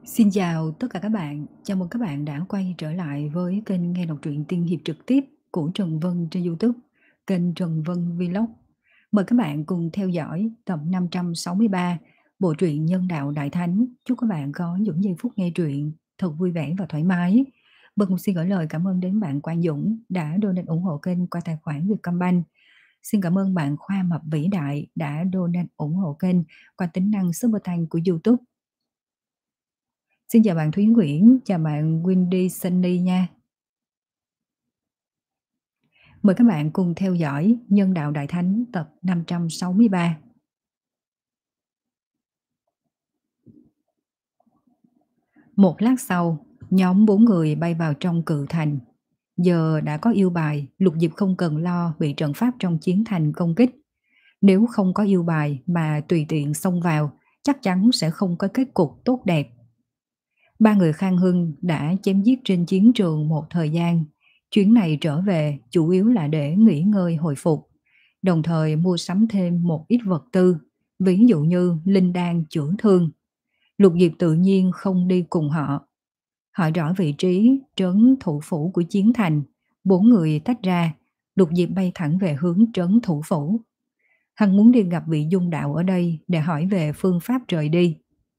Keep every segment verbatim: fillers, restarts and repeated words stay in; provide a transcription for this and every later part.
Xin chào tất cả các bạn, chào mừng các bạn đã quay trở lại với kênh nghe đọc truyện tiên hiệp trực tiếp của Trần Vân trên YouTube, kênh Trần Vân Vlog. Mời các bạn cùng theo dõi tập năm trăm sáu mươi ba bộ truyện Nhân đạo Đại Thánh. Chúc các bạn có những giây phút nghe truyện thật vui vẻ và thoải mái. Vân cũng xin gửi lời cảm ơn đến bạn Quang Dũng đã donate ủng hộ kênh qua tài khoản Vietcombank. Xin cảm ơn bạn Khoa Mập Vĩ Đại đã donate ủng hộ kênh qua tính năng Super Thanks của YouTube. Xin chào bạn Thúy Nguyễn, chào bạn Windy Sunny nha. Mời các bạn cùng theo dõi Nhân đạo Đại Thánh tập năm trăm sáu mươi ba. Một lát sau, nhóm bốn người bay vào trong cự thành. Giờ đã có yêu bài, Lục Diệp không cần lo bị trận pháp trong chiến thành công kích. Nếu không có yêu bài mà tùy tiện xông vào, chắc chắn sẽ không có kết cục tốt đẹp. Ba người Khang Hưng đã chém giết trên chiến trường một thời gian. Chuyến này trở về chủ yếu là để nghỉ ngơi hồi phục, đồng thời mua sắm thêm một ít vật tư, ví dụ như linh đan chữa thương. Lục Diệp tự nhiên không đi cùng họ. Hỏi rõ vị trí trấn thủ phủ của chiến thành, bốn người tách ra, Lục Diệp bay thẳng về hướng trấn thủ phủ. Hắn muốn đi gặp vị dung đạo ở đây để hỏi về phương pháp rời đi.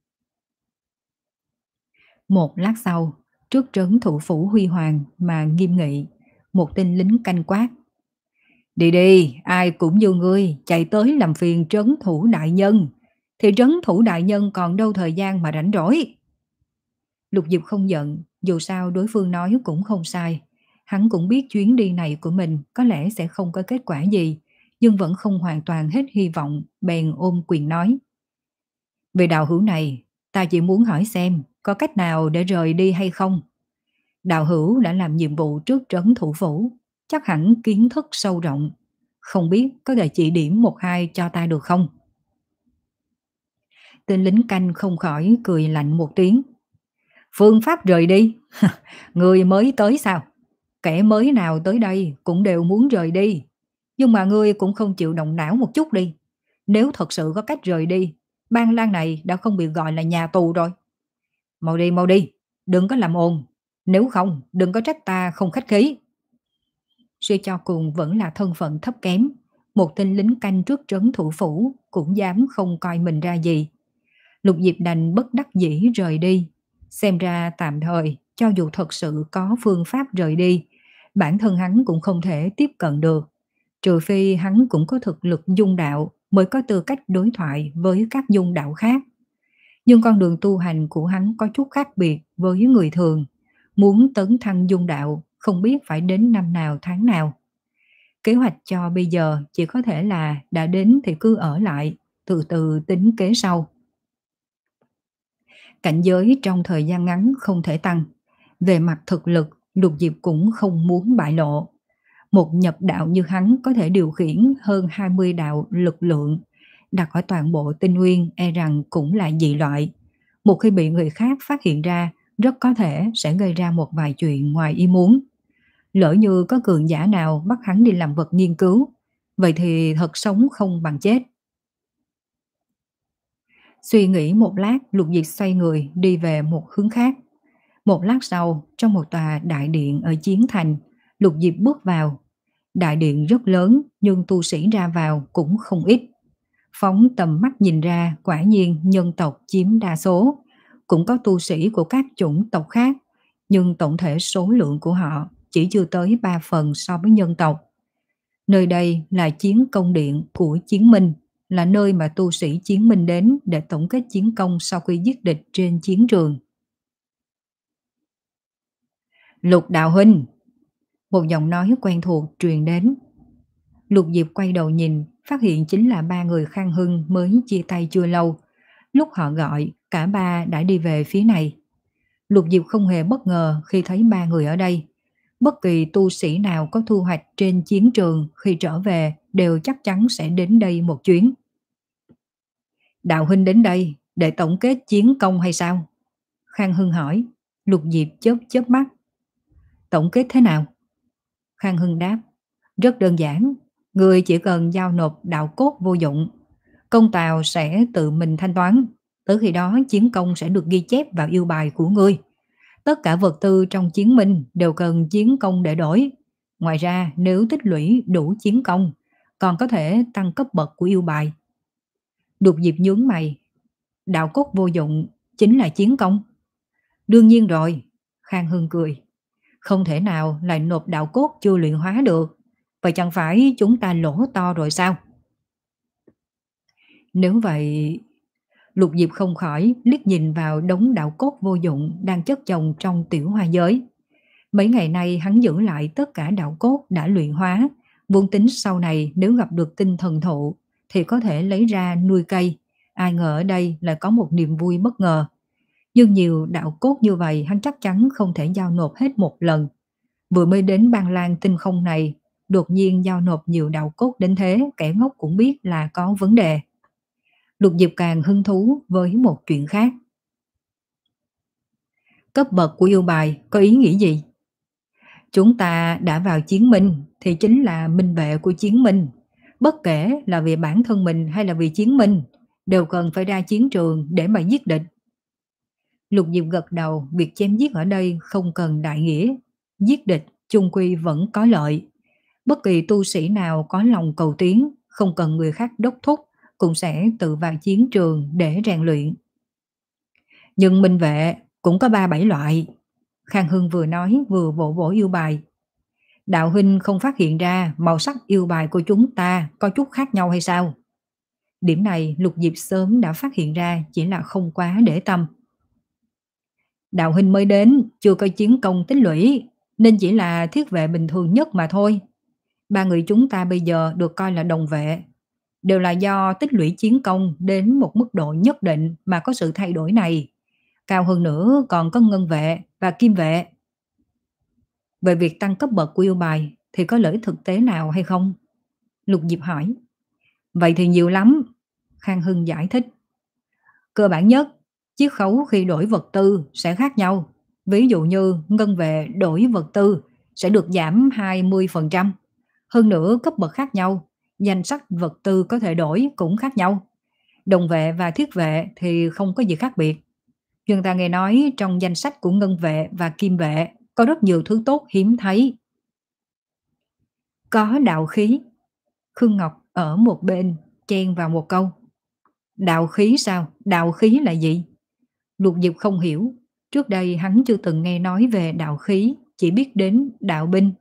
Một lát sau, trước trấn thủ phủ huy hoàng mà nghiêm nghị, một tên lính canh quát. Đi đi, ai cũng như ngươi, chạy tới làm phiền trấn thủ đại nhân. Thì trấn thủ đại nhân còn đâu thời gian mà rảnh rỗi. Lục Diệp không giận, dù sao đối phương nói cũng không sai. Hắn cũng biết chuyến đi này của mình có lẽ sẽ không có kết quả gì, nhưng vẫn không hoàn toàn hết hy vọng, bèn ôm quyền nói. Về đạo hữu này, ta chỉ muốn hỏi xem có cách nào để rời đi hay không. Đạo hữu đã làm nhiệm vụ trước trấn thủ phủ, chắc hẳn kiến thức sâu rộng. Không biết có thể chỉ điểm một hai cho ta được không? Tên lính canh không khỏi cười lạnh một tiếng. Phương pháp rời đi? Người mới tới sao? Kẻ mới nào tới đây cũng đều muốn rời đi. Nhưng mà ngươi cũng không chịu động não một chút đi. Nếu thật sự có cách rời đi, Ban Lan này đã không bị gọi là nhà tù rồi. Mau đi, mau đi, đừng có làm ồn. Nếu không, đừng có trách ta không khách khí. Suy cho cùng vẫn là thân phận thấp kém. Một tên lính canh trước trấn thủ phủ cũng dám không coi mình ra gì. Lục Diệp đành bất đắc dĩ rời đi. Xem ra tạm thời, cho dù thật sự có phương pháp rời đi, bản thân hắn cũng không thể tiếp cận được. Trừ phi hắn cũng có thực lực dung đạo mới có tư cách đối thoại với các dung đạo khác. Nhưng con đường tu hành của hắn có chút khác biệt với người thường. Muốn tấn thăng dung đạo không biết phải đến năm nào tháng nào. Kế hoạch cho bây giờ chỉ có thể là đã đến thì cứ ở lại, từ từ tính kế sau. Cảnh giới trong thời gian ngắn không thể tăng. Về mặt thực lực, Lục Diệp cũng không muốn bại lộ. Một nhập đạo như hắn có thể điều khiển hơn hai mươi đạo lực lượng. Đặt ở toàn bộ tinh nguyên e rằng cũng là dị loại. Một khi bị người khác phát hiện ra, rất có thể sẽ gây ra một vài chuyện ngoài ý muốn. Lỡ như có cường giả nào bắt hắn đi làm vật nghiên cứu, vậy thì thật sống không bằng chết. Suy nghĩ một lát, Lục Diệp xoay người đi về một hướng khác. Một lát sau, trong một tòa đại điện ở Chiến Thành, Lục Diệp bước vào. Đại điện rất lớn nhưng tu sĩ ra vào cũng không ít. Phóng tầm mắt nhìn ra, quả nhiên nhân tộc chiếm đa số. Cũng có tu sĩ của các chủng tộc khác, nhưng tổng thể số lượng của họ chỉ chưa tới ba phần so với nhân tộc. Nơi đây là chiến công điện của Chiến Minh, là nơi mà tu sĩ Chiến Minh đến để tổng kết chiến công sau khi giết địch trên chiến trường. Lục đạo huynh! Một giọng nói quen thuộc truyền đến. Lục Diệp quay đầu nhìn, phát hiện chính là ba người Khang Hưng mới chia tay chưa lâu. Lúc họ gọi, cả ba đã đi về phía này. Lục Diệp không hề bất ngờ khi thấy ba người ở đây. Bất kỳ tu sĩ nào có thu hoạch trên chiến trường khi trở về đều chắc chắn sẽ đến đây một chuyến. Đạo huynh đến đây để tổng kết chiến công hay sao? Khang Hưng hỏi. Lục Diệp chớp chớp mắt. Tổng kết thế nào? Khang Hưng đáp. Rất đơn giản. Người chỉ cần giao nộp đạo cốt vô dụng, công tào sẽ tự mình thanh toán. Tới khi đó chiến công sẽ được ghi chép vào yêu bài của ngươi. Tất cả vật tư trong chiến minh đều cần chiến công để đổi. Ngoài ra, nếu tích lũy đủ chiến công, còn có thể tăng cấp bậc của yêu bài. Lục Diệp nhướng mày. Đạo cốt vô dụng chính là chiến công. Đương nhiên rồi, Khang Hưng cười. Không thể nào lại nộp đạo cốt chưa luyện hóa được. Vậy chẳng phải chúng ta lỗ to rồi sao? Nếu vậy, Lục Diệp không khỏi liếc nhìn vào đống đạo cốt vô dụng đang chất chồng trong tiểu hoa giới. Mấy ngày nay hắn giữ lại tất cả đạo cốt đã luyện hóa, vốn tính sau này nếu gặp được tinh thần thụ thì có thể lấy ra nuôi cây. Ai ngờ ở đây lại có một niềm vui bất ngờ. Nhưng nhiều đạo cốt như vậy hắn chắc chắn không thể giao nộp hết một lần. Vừa mới đến Ban Lan tinh không này, đột nhiên giao nộp nhiều đạo cốt đến thế, kẻ ngốc cũng biết là có vấn đề. Lục Diệp càng hứng thú với một chuyện khác. Cấp bậc của yêu bài có ý nghĩa gì? Chúng ta đã vào chiến minh thì chính là minh vệ của chiến minh. Bất kể là vì bản thân mình hay là vì chiến minh, đều cần phải ra chiến trường để mà giết địch. Lục Diệp gật đầu, việc chém giết ở đây không cần đại nghĩa. Giết địch chung quy vẫn có lợi. Bất kỳ tu sĩ nào có lòng cầu tiến, không cần người khác đốc thúc, cũng sẽ tự vào chiến trường để rèn luyện. Nhưng minh vệ cũng có ba bảy loại. Khang Hưng vừa nói vừa vỗ vỗ yêu bài. Đạo huynh không phát hiện ra màu sắc yêu bài của chúng ta có chút khác nhau hay sao? Điểm này Lục Diệp sớm đã phát hiện ra, chỉ là không quá để tâm. Đạo huynh mới đến, chưa có chiến công tích lũy, nên chỉ là thiết vệ bình thường nhất mà thôi. Ba người chúng ta bây giờ được coi là đồng vệ, đều là do tích lũy chiến công đến một mức độ nhất định mà có sự thay đổi này. Cao hơn nữa còn có ngân vệ và kim vệ. Về việc tăng cấp bậc của yêu bài thì có lợi ích thực tế nào hay không? Lục Diệp hỏi. Vậy thì nhiều lắm, Khang Hưng giải thích. Cơ bản nhất, chiết khấu khi đổi vật tư sẽ khác nhau. Ví dụ như ngân vệ đổi vật tư sẽ được giảm hai mươi phần trăm. Hơn nữa cấp bậc khác nhau, danh sách vật tư có thể đổi cũng khác nhau. Đồng vệ và thiết vệ thì không có gì khác biệt. Nhưng ta nghe nói trong danh sách của ngân vệ và kim vệ có rất nhiều thứ tốt hiếm thấy. Có đạo khí. Khương Ngọc ở một bên chen vào một câu. Đạo khí sao? Đạo khí là gì? Lục Diệp không hiểu. Trước đây hắn chưa từng nghe nói về đạo khí, chỉ biết đến đạo binh.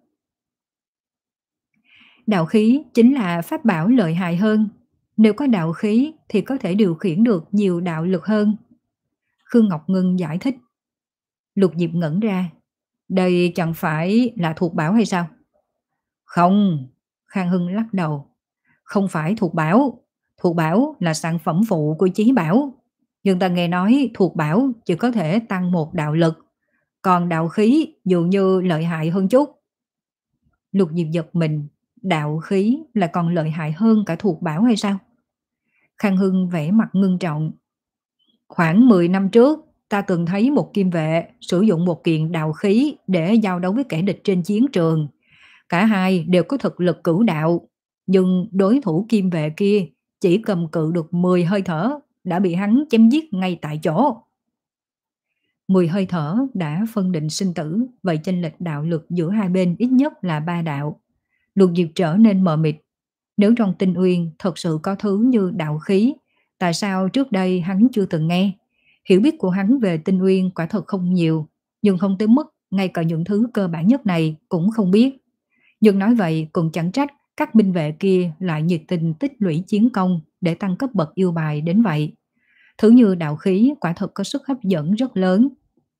Đạo khí chính là pháp bảo lợi hại hơn. Nếu có đạo khí thì có thể điều khiển được nhiều đạo lực hơn. Khương Ngọc Ngân giải thích. Lục Diệp ngẩn ra. Đây chẳng phải là thuộc bảo hay sao? Không, Khang Hưng lắc đầu. Không phải thuộc bảo. Thuộc bảo là sản phẩm phụ của chí bảo. Nhưng ta nghe nói thuộc bảo chỉ có thể tăng một đạo lực. Còn đạo khí dường như lợi hại hơn chút. Lục Diệp giật mình. Đạo khí là còn lợi hại hơn cả thuộc bảo hay sao? Khang Hưng vẽ mặt ngưng trọng. Khoảng mười năm trước, ta từng thấy một kim vệ sử dụng một kiện đạo khí để giao đấu với kẻ địch trên chiến trường. Cả hai đều có thực lực cửu đạo, nhưng đối thủ kim vệ kia chỉ cầm cự được mười hơi thở đã bị hắn chém giết ngay tại chỗ. mười hơi thở đã phân định sinh tử, vậy chênh lệch đạo lực giữa hai bên ít nhất là ba đạo. Lục Diệp trở nên mờ mịt. Nếu trong Tinh Uyên thật sự có thứ như đạo khí, tại sao trước đây hắn chưa từng nghe? Hiểu biết của hắn về Tinh Uyên quả thật không nhiều, nhưng không tới mức ngay cả những thứ cơ bản nhất này cũng không biết. Nhưng nói vậy cũng chẳng trách các binh vệ kia lại nhiệt tình tích lũy chiến công để tăng cấp bậc yêu bài đến vậy. Thứ như đạo khí quả thật có sức hấp dẫn rất lớn.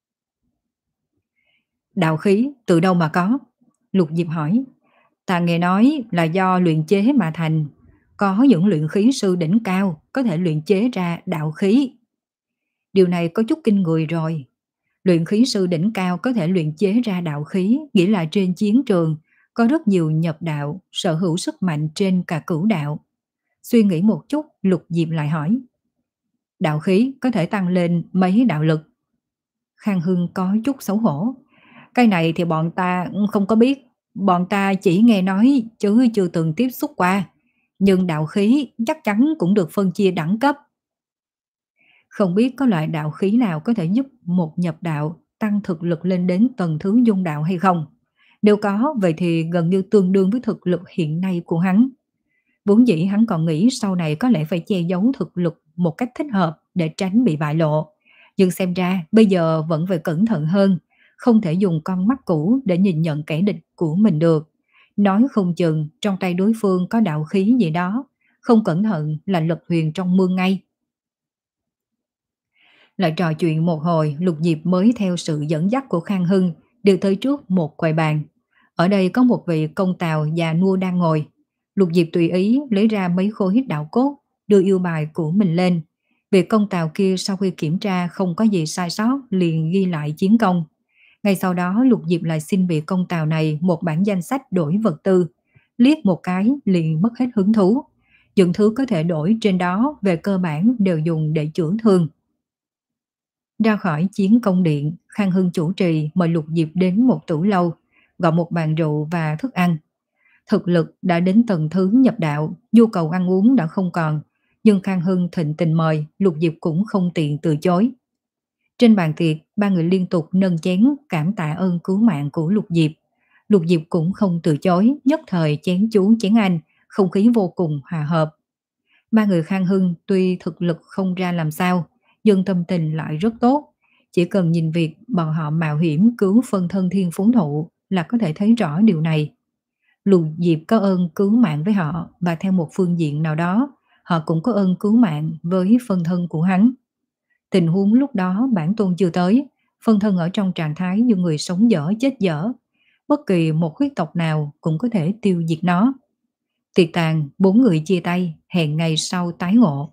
Đạo khí từ đâu mà có? Lục Diệp hỏi. Ta nghe nói là do luyện chế mà thành. Có những luyện khí sư đỉnh cao có thể luyện chế ra đạo khí. Điều này có chút kinh người rồi. Luyện khí sư đỉnh cao có thể luyện chế ra đạo khí, nghĩa là trên chiến trường có rất nhiều nhập đạo, sở hữu sức mạnh trên cả cửu đạo. Suy nghĩ một chút, Lục Diệp lại hỏi. Đạo khí có thể tăng lên mấy đạo lực? Khang Hưng có chút xấu hổ. Cái này thì bọn ta không có biết. Bọn ta chỉ nghe nói chứ chưa từng tiếp xúc qua. Nhưng đạo khí chắc chắn cũng được phân chia đẳng cấp. Không biết có loại đạo khí nào có thể giúp một nhập đạo tăng thực lực lên đến tầng thứ dung đạo hay không? Nếu có, vậy thì gần như tương đương với thực lực hiện nay của hắn. Vốn dĩ hắn còn nghĩ sau này có lẽ phải che giấu thực lực một cách thích hợp để tránh bị bại lộ. Nhưng xem ra bây giờ vẫn phải cẩn thận hơn, không thể dùng con mắt cũ để nhìn nhận kẻ địch của mình được. Nói không chừng trong tay đối phương có đạo khí gì đó, không cẩn thận là lật thuyền trong mương ngay. Lại trò chuyện một hồi, Lục Diệp mới theo sự dẫn dắt của Khang Hưng đi tới trước một quầy bàn. Ở đây có một vị công tào già nua đang ngồi. Lục Diệp tùy ý lấy ra mấy khối đạo cốt, đưa yêu bài của mình lên. Vị công tào kia sau khi kiểm tra không có gì sai sót liền ghi lại chiến công. Ngay sau đó Lục Diệp lại xin vị công tào này một bản danh sách đổi vật tư. Liếc một cái liền mất hết hứng thú. Những thứ có thể đổi trên đó về cơ bản đều dùng để chữa thương. Ra khỏi chiến công điện, Khang Hưng chủ trì mời Lục Diệp đến một tủ lâu, gọi một bàn rượu và thức ăn. Thực lực đã đến tầng thứ nhập đạo, nhu cầu ăn uống đã không còn, nhưng Khang Hưng thịnh tình mời, Lục Diệp cũng không tiện từ chối. Trên bàn tiệc, ba người liên tục nâng chén cảm tạ ơn cứu mạng của Lục Diệp. Lục Diệp cũng không từ chối, nhất thời chén chú chén anh, không khí vô cùng hòa hợp. Ba người Khang Hưng tuy thực lực không ra làm sao, nhưng tâm tình lại rất tốt. Chỉ cần nhìn việc bọn họ mạo hiểm cứu phân thân thiên phú thụ là có thể thấy rõ điều này. Lục Diệp có ơn cứu mạng với họ và theo một phương diện nào đó, họ cũng có ơn cứu mạng với phân thân của hắn. Tình huống lúc đó bản tôn chưa tới, phân thân ở trong trạng thái như người sống dở chết dở. Bất kỳ một huyết tộc nào cũng có thể tiêu diệt nó. Tiệc tàn, bốn người chia tay, hẹn ngày sau tái ngộ.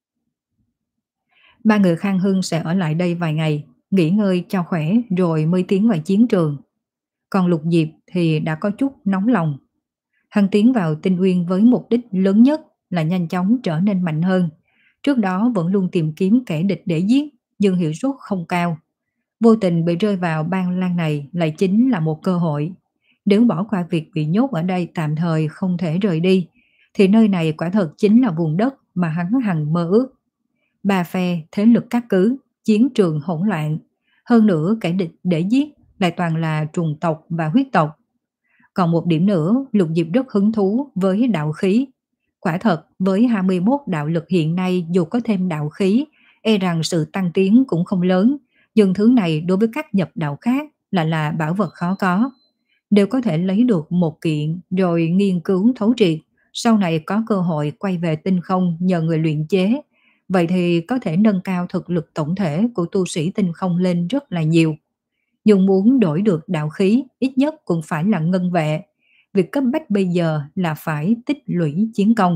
Ba người Khang Hưng sẽ ở lại đây vài ngày, nghỉ ngơi cho khỏe rồi mới tiến vào chiến trường. Còn Lục Diệp thì đã có chút nóng lòng. Hắn tiến vào Tinh Uyên với mục đích lớn nhất là nhanh chóng trở nên mạnh hơn. Trước đó vẫn luôn tìm kiếm kẻ địch để giết, nhưng hiệu suất không cao. Vô tình bị rơi vào bang lang này lại chính là một cơ hội. Nếu bỏ qua việc bị nhốt ở đây tạm thời không thể rời đi, thì nơi này quả thật chính là vùng đất mà hắn hằng mơ ước. Ba phe, thế lực cát cứ, chiến trường hỗn loạn. Hơn nữa kẻ địch để giết lại toàn là trùng tộc và huyết tộc. Còn một điểm nữa, Lục Diệp rất hứng thú với đạo khí. Quả thật, với hai mươi mốt đạo lực hiện nay dù có thêm đạo khí, e rằng sự tăng tiến cũng không lớn. Nhưng thứ này đối với các nhập đạo khác là là bảo vật khó có. Đều có thể lấy được một kiện rồi nghiên cứu thấu triệt. Sau này có cơ hội quay về tinh không nhờ người luyện chế. Vậy thì có thể nâng cao thực lực tổng thể của tu sĩ tinh không lên rất là nhiều. Nhưng muốn đổi được đạo khí ít nhất cũng phải là ngân vệ. Việc cấp bách bây giờ là phải tích lũy chiến công.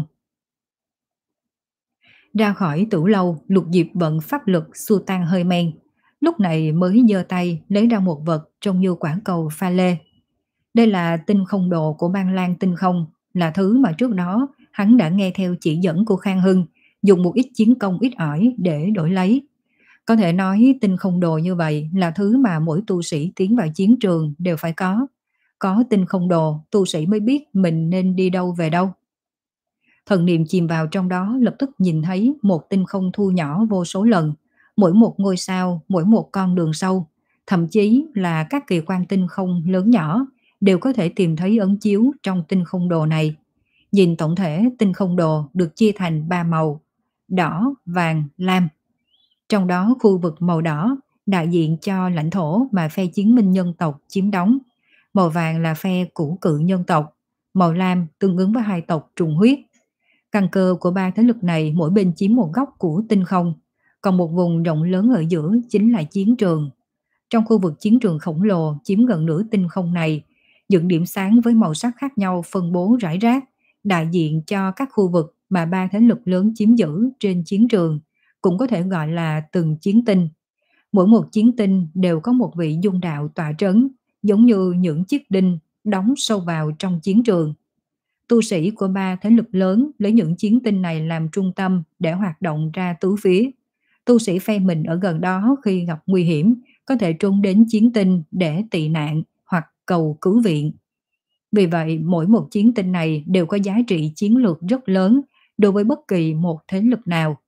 Ra khỏi tủ lâu, Lục Diệp vận pháp lực xua tan hơi men. Lúc này mới giơ tay lấy ra một vật trông như quả cầu pha lê. Đây là tinh không đồ của Ban Lang tinh không, là thứ mà trước đó hắn đã nghe theo chỉ dẫn của Khang Hưng, dùng một ít chiến công ít ỏi để đổi lấy. Có thể nói tinh không đồ như vậy là thứ mà mỗi tu sĩ tiến vào chiến trường đều phải có. Có tinh không đồ, tu sĩ mới biết mình nên đi đâu về đâu. Thần niệm chìm vào trong đó lập tức nhìn thấy một tinh không thu nhỏ vô số lần, mỗi một ngôi sao, mỗi một con đường sâu, thậm chí là các kỳ quan tinh không lớn nhỏ đều có thể tìm thấy ấn chiếu trong tinh không đồ này. Nhìn tổng thể tinh không đồ được chia thành ba màu: đỏ, vàng, lam. Trong đó khu vực màu đỏ đại diện cho lãnh thổ mà phe chiến minh nhân tộc chiếm đóng. Màu vàng là phe cũ cự nhân tộc. Màu lam tương ứng với hai tộc trùng huyết. Căn cơ của ba thế lực này mỗi bên chiếm một góc của tinh không. Còn một vùng rộng lớn ở giữa chính là chiến trường. Trong khu vực chiến trường khổng lồ chiếm gần nửa tinh không này, những điểm sáng với màu sắc khác nhau phân bố rải rác, đại diện cho các khu vực mà ba thế lực lớn chiếm giữ trên chiến trường, cũng có thể gọi là từng chiến tinh. Mỗi một chiến tinh đều có một vị dung đạo tọa trấn, giống như những chiếc đinh đóng sâu vào trong chiến trường. Tu sĩ của ba thế lực lớn lấy những chiến tinh này làm trung tâm để hoạt động ra tứ phía. Tu sĩ phe mình ở gần đó khi gặp nguy hiểm có thể trốn đến chiến tinh để tị nạn hoặc cầu cứu viện. Vì vậy, mỗi một chiến tinh này đều có giá trị chiến lược rất lớn đối với bất kỳ một thế lực nào.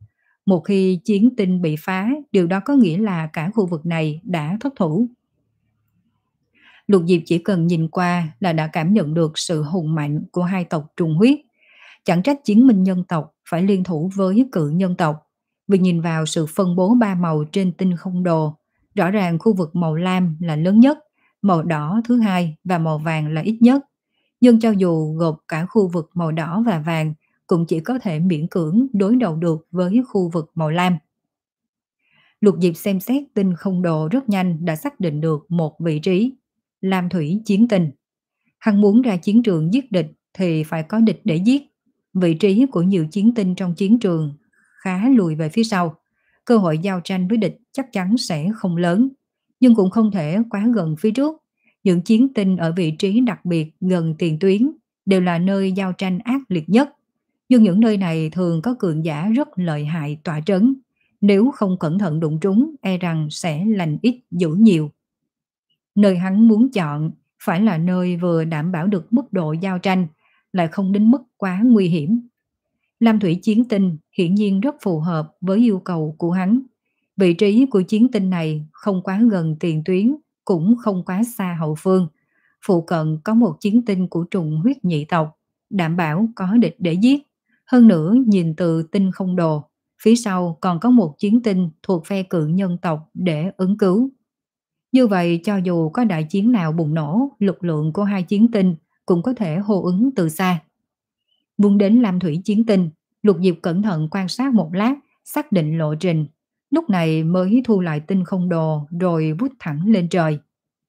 Một khi chiến tinh bị phá, điều đó có nghĩa là cả khu vực này đã thất thủ. Lục Diệp chỉ cần nhìn qua là đã cảm nhận được sự hùng mạnh của hai tộc trùng huyết. Chẳng trách chiến minh nhân tộc phải liên thủ với cự nhân tộc. Vì nhìn vào sự phân bố ba màu trên tinh không đồ, rõ ràng khu vực màu lam là lớn nhất, màu đỏ thứ hai và màu vàng là ít nhất. Nhưng cho dù gộp cả khu vực màu đỏ và vàng, cũng chỉ có thể miễn cưỡng đối đầu được với khu vực màu lam. Lục Diệp xem xét tinh không đồ rất nhanh đã xác định được một vị trí, Lam Thủy Chiến Tinh. Hắn muốn ra chiến trường giết địch thì phải có địch để giết. Vị trí của nhiều chiến tinh trong chiến trường khá lùi về phía sau. Cơ hội giao tranh với địch chắc chắn sẽ không lớn, nhưng cũng không thể quá gần phía trước. Những chiến tinh ở vị trí đặc biệt gần tiền tuyến đều là nơi giao tranh ác liệt nhất. Nhưng những nơi này thường có cường giả rất lợi hại tọa trấn. Nếu không cẩn thận đụng trúng, e rằng sẽ lành ít dữ nhiều. Nơi hắn muốn chọn phải là nơi vừa đảm bảo được mức độ giao tranh, lại không đến mức quá nguy hiểm. Lam Thủy Chiến Tinh hiển nhiên rất phù hợp với yêu cầu của hắn. Vị trí của chiến tinh này không quá gần tiền tuyến, cũng không quá xa hậu phương. Phụ cận có một chiến tinh của trùng huyết nhị tộc, đảm bảo có địch để giết. Hơn nữa nhìn từ tinh không đồ, phía sau còn có một chiến tinh thuộc phe cự nhân tộc để ứng cứu. Như vậy cho dù có đại chiến nào bùng nổ, lực lượng của hai chiến tinh cũng có thể hô ứng từ xa. Buông đến Lam Thủy Chiến Tinh, Lục Diệp cẩn thận quan sát một lát, xác định lộ trình. Lúc này mới thu lại tinh không đồ rồi vút thẳng lên trời.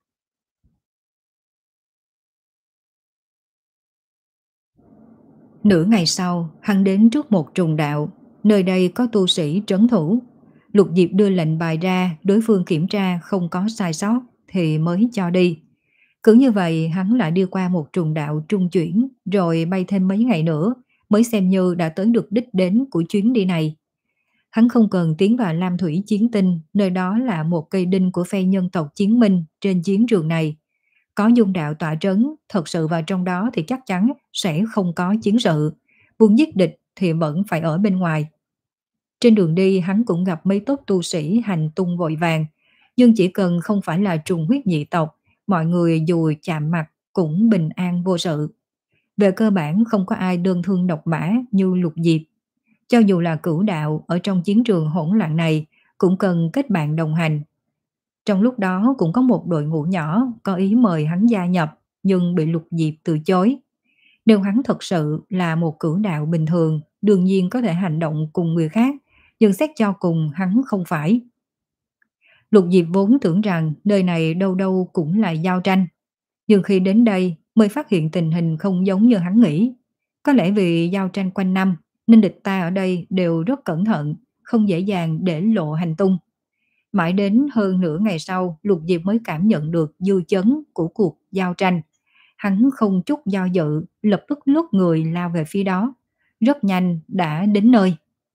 Nửa ngày sau, hắn đến trước một trùng đạo. Nơi đây có tu sĩ trấn thủ. Lục Diệp đưa lệnh bài ra, đối phương kiểm tra không có sai sót thì mới cho đi. Cứ như vậy hắn lại đi qua một trùng đạo trung chuyển, rồi bay thêm mấy ngày nữa mới xem như đã tới được đích đến của chuyến đi này. Hắn không cần tiến vào Lam Thủy Chiến Tinh, nơi đó là một cây đinh của phe nhân tộc Chiến Minh trên chiến trường này. Có dung đạo tọa trấn, thật sự vào trong đó thì chắc chắn sẽ không có chiến sự. Muốn giết địch thì vẫn phải ở bên ngoài. Trên đường đi hắn cũng gặp mấy tốt tu sĩ hành tung vội vàng, nhưng chỉ cần không phải là trùng huyết nhị tộc, mọi người dù chạm mặt cũng bình an vô sự. Về cơ bản không có ai đơn thương độc mã như Lục Diệp. Cho dù là cửu đạo ở trong chiến trường hỗn loạn này cũng cần kết bạn đồng hành. Trong lúc đó cũng có một đội ngũ nhỏ có ý mời hắn gia nhập, nhưng bị Lục Diệp từ chối. Nếu hắn thật sự là một cửu đạo bình thường, đương nhiên có thể hành động cùng người khác, nhưng xét cho cùng hắn không phải. Lục Diệp vốn tưởng rằng nơi này đâu đâu cũng là giao tranh, nhưng khi đến đây mới phát hiện tình hình không giống như hắn nghĩ. Có lẽ vì giao tranh quanh năm nên địch ta ở đây đều rất cẩn thận, không dễ dàng để lộ hành tung. Mãi đến hơn nửa ngày sau, Lục Diệp mới cảm nhận được dư chấn của cuộc giao tranh. Hắn không chút do dự, lập tức lướt người lao về phía đó. Rất nhanh đã đến nơi.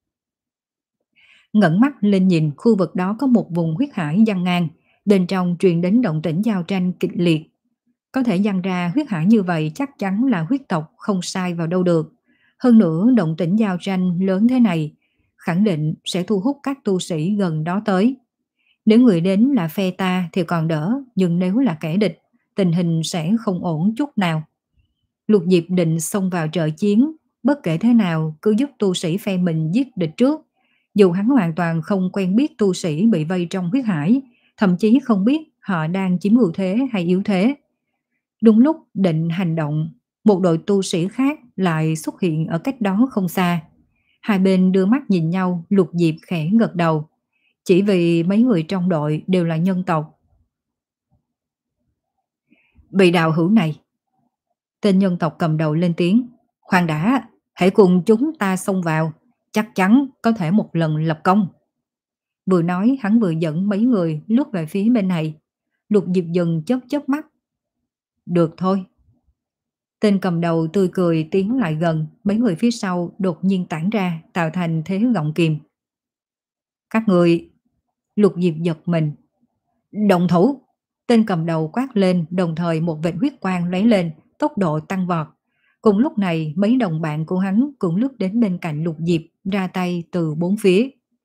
Ngẩng mắt lên nhìn, khu vực đó có một vùng huyết hải giăng ngang, bên trong truyền đến động tĩnh giao tranh kịch liệt. Có thể giăng ra huyết hải như vậy chắc chắn là huyết tộc không sai vào đâu được. Hơn nữa động tĩnh giao tranh lớn thế này, khẳng định sẽ thu hút các tu sĩ gần đó tới. Nếu người đến là phe ta thì còn đỡ, nhưng nếu là kẻ địch, tình hình sẽ không ổn chút nào. Lục Diệp định xông vào trợ chiến, bất kể thế nào cứ giúp tu sĩ phe mình giết địch trước. Dù hắn hoàn toàn không quen biết tu sĩ bị vây trong huyết hải, thậm chí không biết họ đang chiếm ưu thế hay yếu thế. Đúng lúc định hành động, một đội tu sĩ khác lại xuất hiện ở cách đó không xa. Hai bên đưa mắt nhìn nhau, Lục Diệp khẽ gật đầu. Chỉ vì mấy người trong đội đều là nhân tộc. Vị đạo hữu này, tên nhân tộc cầm đầu lên tiếng. Khoan đã, hãy cùng chúng ta xông vào, chắc chắn có thể một lần lập công. Vừa nói hắn vừa dẫn mấy người lướt về phía bên này. Lục Diệp dừng chớp chớp mắt. Được thôi. Tên cầm đầu tươi cười tiến lại gần, mấy người phía sau đột nhiên tản ra, tạo thành thế gọng kìm. Các người... Lục Diệp giật mình. Động thủ! Tên cầm đầu quát lên, đồng thời một vệt huyết quang lóe lên, tốc độ tăng vọt. Cùng lúc này mấy đồng bạn của hắn cũng lướt đến bên cạnh Lục Diệp, ra tay từ bốn phía.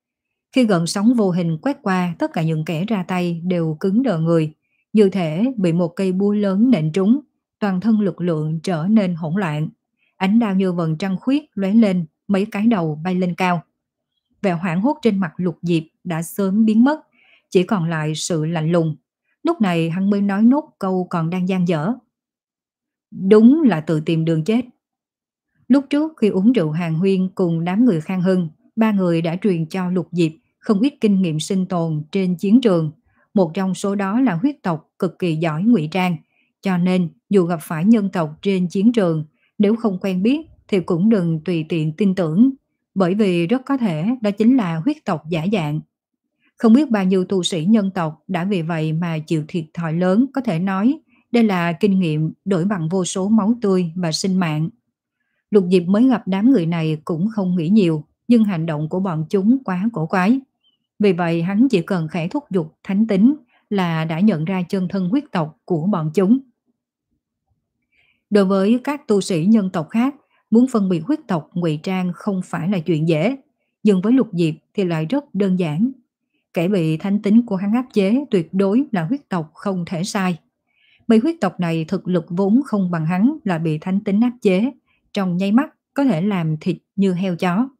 Khi gợn sóng vô hình quét qua, tất cả những kẻ ra tay đều cứng đờ người, như thể bị một cây búa lớn nện trúng, toàn thân lực lượng trở nên hỗn loạn. Ánh đao như vầng trăng khuyết lóe lên, mấy cái đầu bay lên cao. Vẻ hoảng hốt trên mặt Lục Diệp đã sớm biến mất, chỉ còn lại sự lạnh lùng. Lúc này hắn mới nói nốt câu còn đang dang dở. Đúng là tự tìm đường chết. Lúc trước khi uống rượu hàng huyên cùng đám người Khang Hưng, ba người đã truyền cho Lục Diệp không ít kinh nghiệm sinh tồn trên chiến trường. Một trong số đó là huyết tộc cực kỳ giỏi ngụy trang. Cho nên dù gặp phải nhân tộc trên chiến trường, nếu không quen biết thì cũng đừng tùy tiện tin tưởng. Bởi vì rất có thể đó chính là huyết tộc giả dạng. Không biết bao nhiêu tu sĩ nhân tộc đã vì vậy mà chịu thiệt thòi lớn, có thể nói đây là kinh nghiệm đổi bằng vô số máu tươi và sinh mạng. Lục Diệp mới gặp đám người này cũng không nghĩ nhiều, nhưng hành động của bọn chúng quá cổ quái. Vì vậy hắn chỉ cần khẽ thúc giục thánh tính là đã nhận ra chân thân huyết tộc của bọn chúng. Đối với các tu sĩ nhân tộc khác, muốn phân biệt huyết tộc ngụy trang không phải là chuyện dễ, nhưng với Lục Diệp thì lại rất đơn giản. Kẻ bị thánh tính của hắn áp chế tuyệt đối là huyết tộc không thể sai. Mấy huyết tộc này thực lực vốn không bằng hắn là bị thánh tính áp chế, trong nháy mắt có thể làm thịt như heo chó.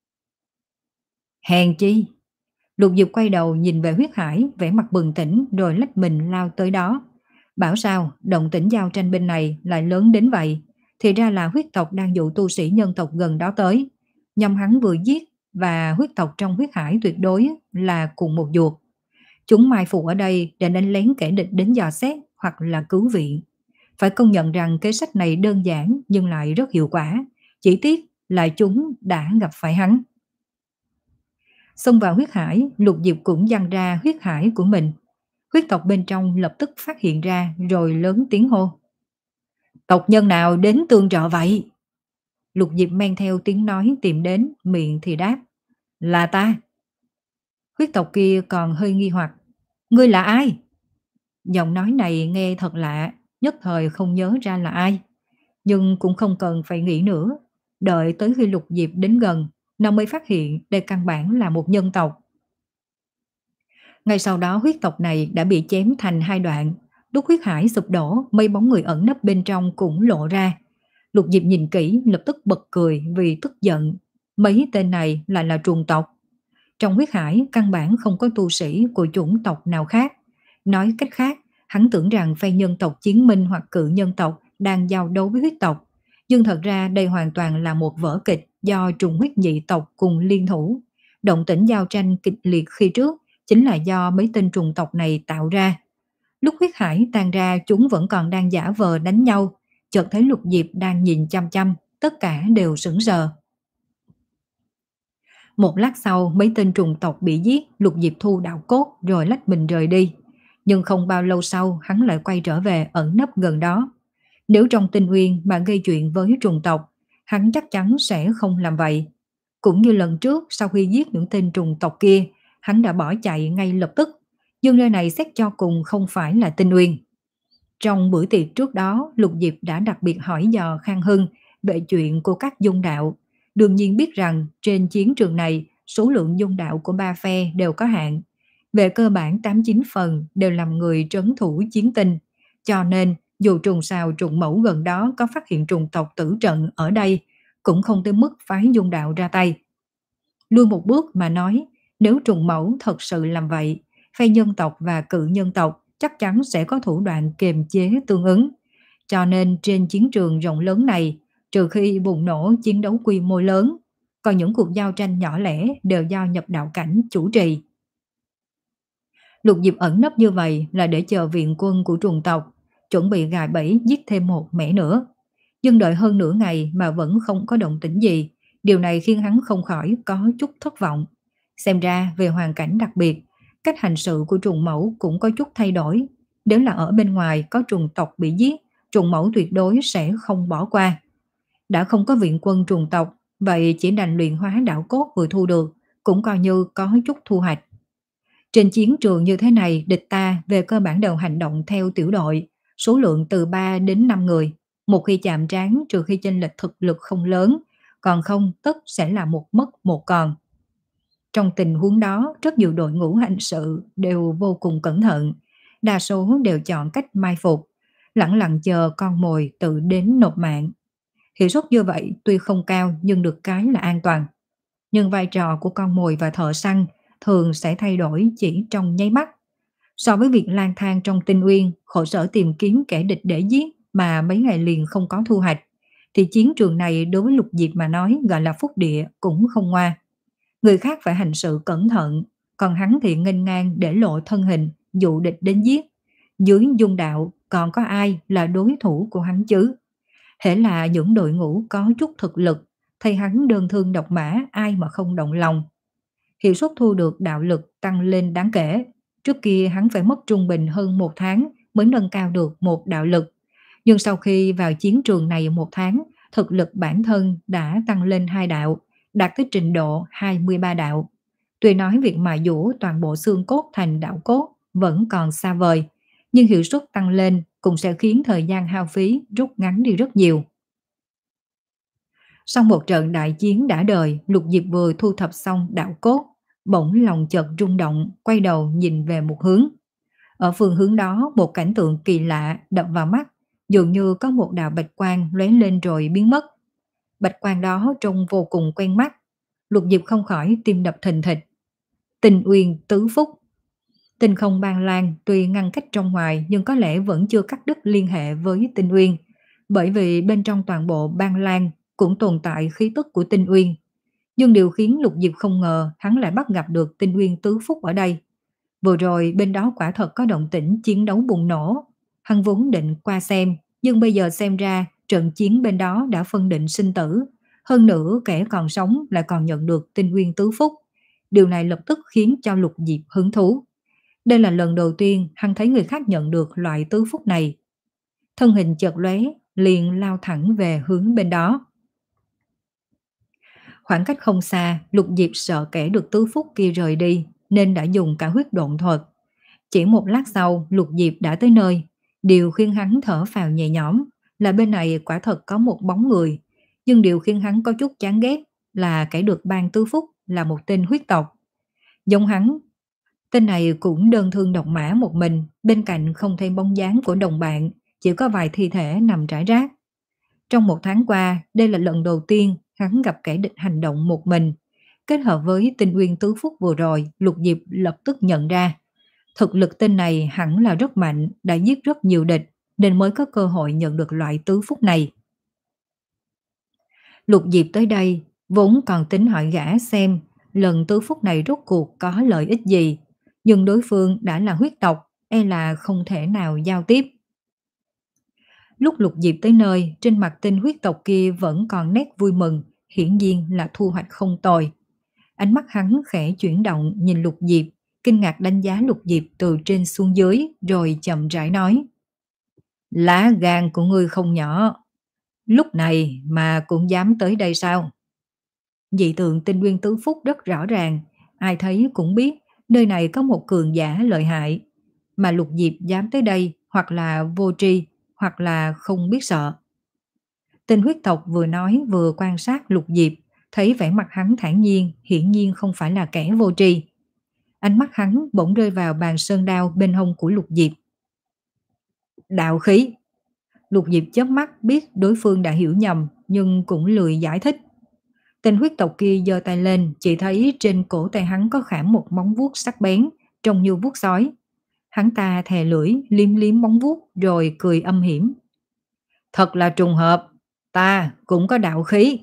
Hèn chi! Lục Diệp quay đầu nhìn về huyết hải, vẻ mặt bừng tỉnh rồi lách mình lao tới đó. Bảo sao động tĩnh giao tranh bên này lại lớn đến vậy, thì ra là huyết tộc đang dụ tu sĩ nhân tộc gần đó tới. Nhằm hắn vừa giết và huyết tộc trong huyết hải tuyệt đối là cùng một ruột. Chúng mai phục ở đây để đánh lén kẻ địch đến dò xét hoặc là cứu viện. Phải công nhận rằng kế sách này đơn giản nhưng lại rất hiệu quả. Chỉ tiếc là chúng đã gặp phải hắn. Xông vào huyết hải, Lục Diệp cũng dăng ra huyết hải của mình. Huyết tộc bên trong lập tức phát hiện ra rồi lớn tiếng hô. Tộc nhân nào đến tương trợ vậy? Lục Diệp men theo tiếng nói tìm đến, miệng thì đáp. Là ta. Huyết tộc kia còn hơi nghi hoặc. Ngươi là ai? Giọng nói này nghe thật lạ, nhất thời không nhớ ra là ai. Nhưng cũng không cần phải nghĩ nữa. Đợi tới khi Lục Diệp đến gần, nó mới phát hiện đây căn bản là một nhân tộc. Ngay sau đó huyết tộc này đã bị chém thành hai đoạn. Lúc huyết hải sụp đổ, mấy bóng người ẩn nấp bên trong cũng lộ ra. Lục Diệp nhìn kỹ lập tức bật cười vì tức giận. Mấy tên này lại là trùng tộc. Trong huyết hải căn bản không có tu sĩ của chủng tộc nào khác. Nói cách khác, hắn tưởng rằng phe nhân tộc chiến minh hoặc cự nhân tộc đang giao đấu với huyết tộc. Nhưng thật ra đây hoàn toàn là một vở kịch do trùng huyết nhị tộc cùng liên thủ. Động tĩnh giao tranh kịch liệt khi trước chính là do mấy tên trùng tộc này tạo ra. Lúc huyết hải tan ra chúng vẫn còn đang giả vờ đánh nhau. Chợt thấy Lục Diệp đang nhìn chăm chăm, tất cả đều sững sờ. Một lát sau mấy tên trùng tộc bị giết, Lục Diệp thu đạo cốt rồi lách mình rời đi. Nhưng không bao lâu sau hắn lại quay trở về ẩn nấp gần đó. Nếu trong Tinh Uyên mà gây chuyện với trùng tộc, hắn chắc chắn sẽ không làm vậy. Cũng như lần trước sau khi giết những tên trùng tộc kia, hắn đã bỏ chạy ngay lập tức. Nhưng nơi này xét cho cùng không phải là Tinh Uyên. Trong bữa tiệc trước đó, Lục Diệp đã đặc biệt hỏi dò Khang Hưng về chuyện của các dung đạo. Đương nhiên biết rằng trên chiến trường này số lượng dung đạo của ba phe đều có hạn. Về cơ bản tám chín phần đều làm người trấn thủ chiến tinh. Cho nên dù trùng sao trùng mẫu gần đó có phát hiện trùng tộc tử trận ở đây, cũng không tới mức phái dung đạo ra tay. Lui một bước mà nói, nếu trùng mẫu thật sự làm vậy, phe nhân tộc và cự nhân tộc chắc chắn sẽ có thủ đoạn kiềm chế tương ứng. Cho nên trên chiến trường rộng lớn này, trừ khi bùng nổ chiến đấu quy mô lớn, còn những cuộc giao tranh nhỏ lẻ đều do nhập đạo cảnh chủ trì. Lục Diệp ẩn nấp như vậy là để chờ viện quân của trùng tộc, chuẩn bị gài bẫy giết thêm một mẻ nữa. Nhưng đợi hơn nửa ngày mà vẫn không có động tĩnh gì, điều này khiến hắn không khỏi có chút thất vọng. Xem ra về hoàn cảnh đặc biệt, cách hành sự của trùng mẫu cũng có chút thay đổi. Nếu là ở bên ngoài có trùng tộc bị giết, trùng mẫu tuyệt đối sẽ không bỏ qua. Đã không có viện quân trùng tộc, vậy chỉ đành luyện hóa đạo cốt vừa thu được, cũng coi như có chút thu hoạch. Trên chiến trường như thế này, địch ta về cơ bản đều hành động theo tiểu đội, số lượng từ ba đến năm người. Một khi chạm trán trừ khi chênh lệch thực lực không lớn, còn không tất sẽ là một mất một còn. Trong tình huống đó, rất nhiều đội ngũ hành sự đều vô cùng cẩn thận, đa số đều chọn cách mai phục, lẳng lặng chờ con mồi tự đến nộp mạng. Hiệu suất như vậy tuy không cao nhưng được cái là an toàn. Nhưng vai trò của con mồi và thợ săn thường sẽ thay đổi chỉ trong nháy mắt. So với việc lang thang trong tinh uyên, khổ sở tìm kiếm kẻ địch để giết mà mấy ngày liền không có thu hoạch, thì chiến trường này đối với Lục Diệp mà nói gọi là phúc địa cũng không ngoa. Người khác phải hành sự cẩn thận, còn hắn thì nghênh ngang để lộ thân hình, dụ địch đến giết. Dưới dung đạo còn có ai là đối thủ của hắn chứ? Hễ là những đội ngũ có chút thực lực, thì hắn đơn thương độc mã ai mà không động lòng. Hiệu suất thu được đạo lực tăng lên đáng kể. Trước kia hắn phải mất trung bình hơn một tháng mới nâng cao được một đạo lực. Nhưng sau khi vào chiến trường này một tháng, thực lực bản thân đã tăng lên hai đạo, đạt tới trình độ hai mươi ba đạo. Tuy nói việc mài dũa toàn bộ xương cốt thành đạo cốt vẫn còn xa vời, nhưng hiệu suất tăng lên cũng sẽ khiến thời gian hao phí rút ngắn đi rất nhiều. Sau một trận đại chiến đã đời, Lục Diệp vừa thu thập xong đạo cốt, bỗng lòng chợt rung động, quay đầu nhìn về một hướng. Ở phương hướng đó, một cảnh tượng kỳ lạ đập vào mắt, dường như có một đạo bạch quang lóe lên rồi biến mất. Bạch quang đó trông vô cùng quen mắt, Lục Diệp không khỏi tim đập thình thịch. Tinh Uyên Tứ Phúc. Tinh không Ban Lan tuy ngăn cách trong ngoài nhưng có lẽ vẫn chưa cắt đứt liên hệ với Tinh Uyên, bởi vì bên trong toàn bộ Ban Lan cũng tồn tại khí tức của Tinh Uyên. Nhưng điều khiến Lục Diệp không ngờ hắn lại bắt gặp được Tinh Uyên Tứ Phúc ở đây. Vừa rồi bên đó quả thật có động tĩnh chiến đấu bùng nổ. Hắn vốn định qua xem, nhưng bây giờ xem ra trận chiến bên đó đã phân định sinh tử. Hơn nữa kẻ còn sống lại còn nhận được Tinh Uyên Tứ Phúc. Điều này lập tức khiến cho Lục Diệp hứng thú. Đây là lần đầu tiên hắn thấy người khác nhận được loại tứ phúc này. Thân hình chợt lóe, liền lao thẳng về hướng bên đó. Khoảng cách không xa, Lục Diệp sợ kẻ được tứ phúc kia rời đi, nên đã dùng cả huyết độn thuật. Chỉ một lát sau, Lục Diệp đã tới nơi. Điều khiến hắn thở phào nhẹ nhõm là bên này quả thật có một bóng người. Nhưng điều khiến hắn có chút chán ghét là kẻ được ban tứ phúc là một tên huyết tộc. Giống hắn, tên này cũng đơn thương độc mã một mình, bên cạnh không thấy bóng dáng của đồng bạn, chỉ có vài thi thể nằm rải rác. Trong một tháng qua, đây là lần đầu tiên hắn gặp kẻ địch hành động một mình. Kết hợp với Tinh Uyên Tứ Phúc vừa rồi, Lục Diệp lập tức nhận ra. Thực lực tên này hẳn là rất mạnh, đã giết rất nhiều địch, nên mới có cơ hội nhận được loại tứ phúc này. Lục Diệp tới đây, vốn còn tính hỏi gã xem lần tứ phúc này rốt cuộc có lợi ích gì. Nhưng đối phương đã là huyết tộc, e là không thể nào giao tiếp. Lúc Lục Diệp tới nơi, trên mặt tên huyết tộc kia vẫn còn nét vui mừng, hiển nhiên là thu hoạch không tồi. Ánh mắt hắn khẽ chuyển động nhìn Lục Diệp, kinh ngạc đánh giá Lục Diệp từ trên xuống dưới, rồi chậm rãi nói. Lá gan của ngươi không nhỏ, lúc này mà cũng dám tới đây sao? Dị tượng Tinh Nguyên Tứ Phúc rất rõ ràng, ai thấy cũng biết nơi này có một cường giả lợi hại, mà Lục Diệp dám tới đây hoặc là vô tri, hoặc là không biết sợ. Tên huyết tộc vừa nói vừa quan sát Lục Diệp, thấy vẻ mặt hắn thản nhiên, hiển nhiên không phải là kẻ vô tri. Ánh mắt hắn bỗng rơi vào bàn sơn đao bên hông của Lục Diệp. Đạo khí. Lục Diệp chớp mắt biết đối phương đã hiểu nhầm, nhưng cũng lười giải thích. Tên huyết tộc kia giơ tay lên, chỉ thấy trên cổ tay hắn có khảm một móng vuốt sắc bén, trông như vuốt sói. Hắn ta thè lưỡi, liếm liếm móng vuốt, rồi cười âm hiểm. Thật là trùng hợp, ta cũng có đạo khí.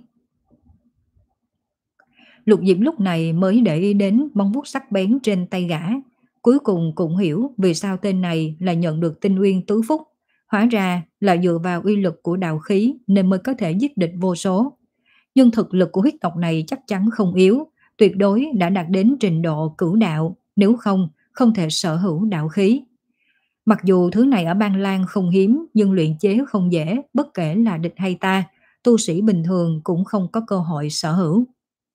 Lục Diệp lúc này mới để ý đến móng vuốt sắc bén trên tay gã. Cuối cùng cũng hiểu vì sao tên này là nhận được Tinh Uyên Tứ Phúc. Hóa ra là dựa vào uy lực của đạo khí nên mới có thể giết địch vô số. Nhưng thực lực của huyết tộc này chắc chắn không yếu, tuyệt đối đã đạt đến trình độ cửu đạo, nếu không, không thể sở hữu đạo khí. Mặc dù thứ này ở Ban Lan không hiếm, nhưng luyện chế không dễ, bất kể là địch hay ta, tu sĩ bình thường cũng không có cơ hội sở hữu.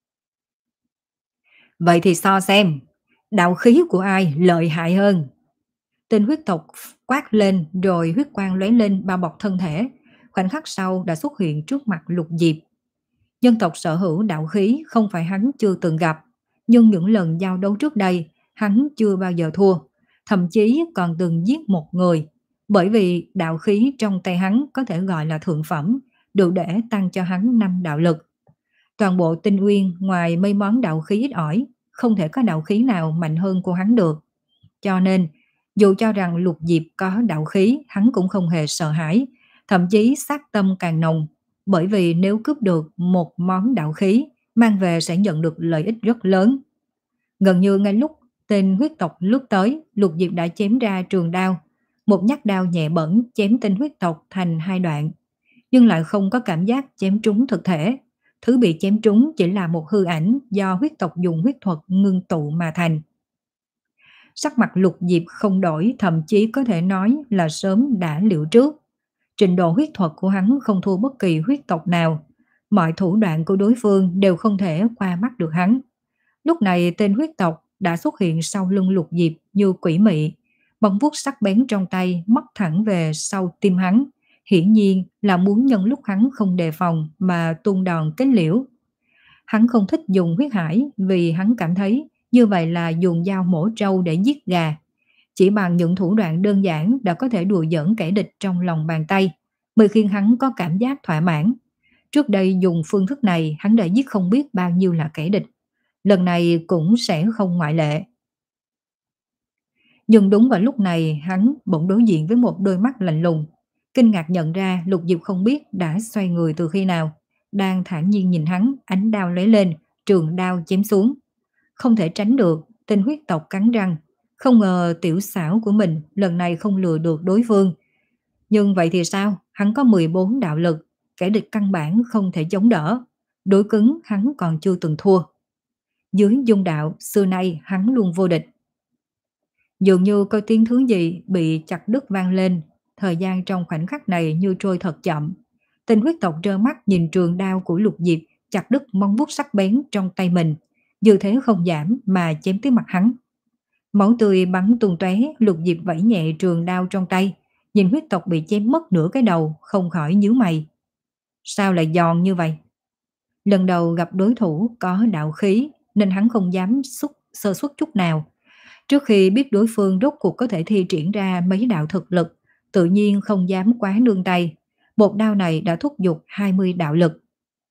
Vậy thì so xem, đạo khí của ai lợi hại hơn? Tên huyết tộc quát lên rồi huyết quang lóe lên bao bọc thân thể, khoảnh khắc sau đã xuất hiện trước mặt Lục Diệp. Nhân tộc sở hữu đạo khí không phải hắn chưa từng gặp, Nhưng những lần giao đấu trước đây, hắn chưa bao giờ thua, thậm chí còn từng giết một người, bởi vì đạo khí trong tay hắn có thể gọi là thượng phẩm, đủ để tăng cho hắn năm đạo lực. Toàn bộ Tinh Uyên ngoài mấy món đạo khí ít ỏi, không thể có đạo khí nào mạnh hơn của hắn được. Cho nên, dù cho rằng Lục Diệp có đạo khí, hắn cũng không hề sợ hãi, thậm chí sát tâm càng nồng, bởi vì nếu cướp được một món đạo khí, mang về sẽ nhận được lợi ích rất lớn. Gần như ngay lúc tên huyết tộc lướt tới, Lục Diệp đã chém ra trường đao, một nhát đao nhẹ bẩn chém tên huyết tộc thành hai đoạn, nhưng lại không có cảm giác chém trúng thực thể. Thứ bị chém trúng chỉ là một hư ảnh do huyết tộc dùng huyết thuật ngưng tụ mà thành. Sắc mặt Lục Diệp không đổi, thậm chí có thể nói là sớm đã liệu trước. Trình độ huyết thuật của hắn không thua bất kỳ huyết tộc nào. Mọi thủ đoạn của đối phương đều không thể qua mắt được hắn. Lúc này tên huyết tộc đã xuất hiện sau lưng Lục Diệp như quỷ mị, bóng vuốt sắc bén trong tay móc thẳng về sau tim hắn, hiển nhiên là muốn nhân lúc hắn không đề phòng mà tung đòn kết liễu. Hắn không thích dùng huyết hải vì hắn cảm thấy như vậy là dùng dao mổ trâu để giết gà. Chỉ bằng những thủ đoạn đơn giản đã có thể đùa giỡn kẻ địch trong lòng bàn tay, mới khiến hắn có cảm giác thỏa mãn. Trước đây dùng phương thức này hắn đã giết không biết bao nhiêu là kẻ địch. Lần này cũng sẽ không ngoại lệ. Nhưng đúng vào lúc này hắn bỗng đối diện với một đôi mắt lạnh lùng. Kinh ngạc nhận ra Lục Diệp không biết đã xoay người từ khi nào. Đang thản nhiên nhìn hắn, ánh đao lấy lên, trường đao chém xuống. Không thể tránh được, tên huyết tộc cắn răng. Không ngờ tiểu xảo của mình lần này không lừa được đối phương. Nhưng vậy thì sao? Hắn có mười bốn đạo lực, kẻ địch căn bản không thể chống đỡ. Đối cứng hắn còn chưa từng thua. Dưới dung đạo, xưa nay hắn luôn vô địch. Dường như có tiếng thứ gì bị chặt đứt vang lên, thời gian trong khoảnh khắc này như trôi thật chậm. Tên huyết tộc trơ mắt nhìn trường đao của Lục Diệp chặt đứt móng vuốt sắc bén trong tay mình, dư thế không giảm mà chém tới mặt hắn. Máu tươi bắn tung tóe, Lục Diệp vẫy nhẹ trường đao trong tay, nhìn huyết tộc bị chém mất nửa cái đầu, không khỏi nhíu mày. Sao lại giòn như vậy? Lần đầu gặp đối thủ có đạo khí nên hắn không dám xúc sơ suất chút nào. Trước khi biết đối phương rốt cuộc có thể thi triển ra mấy đạo thực lực, tự nhiên không dám quá nương tay. Một đao này đã thúc giục hai mươi đạo lực.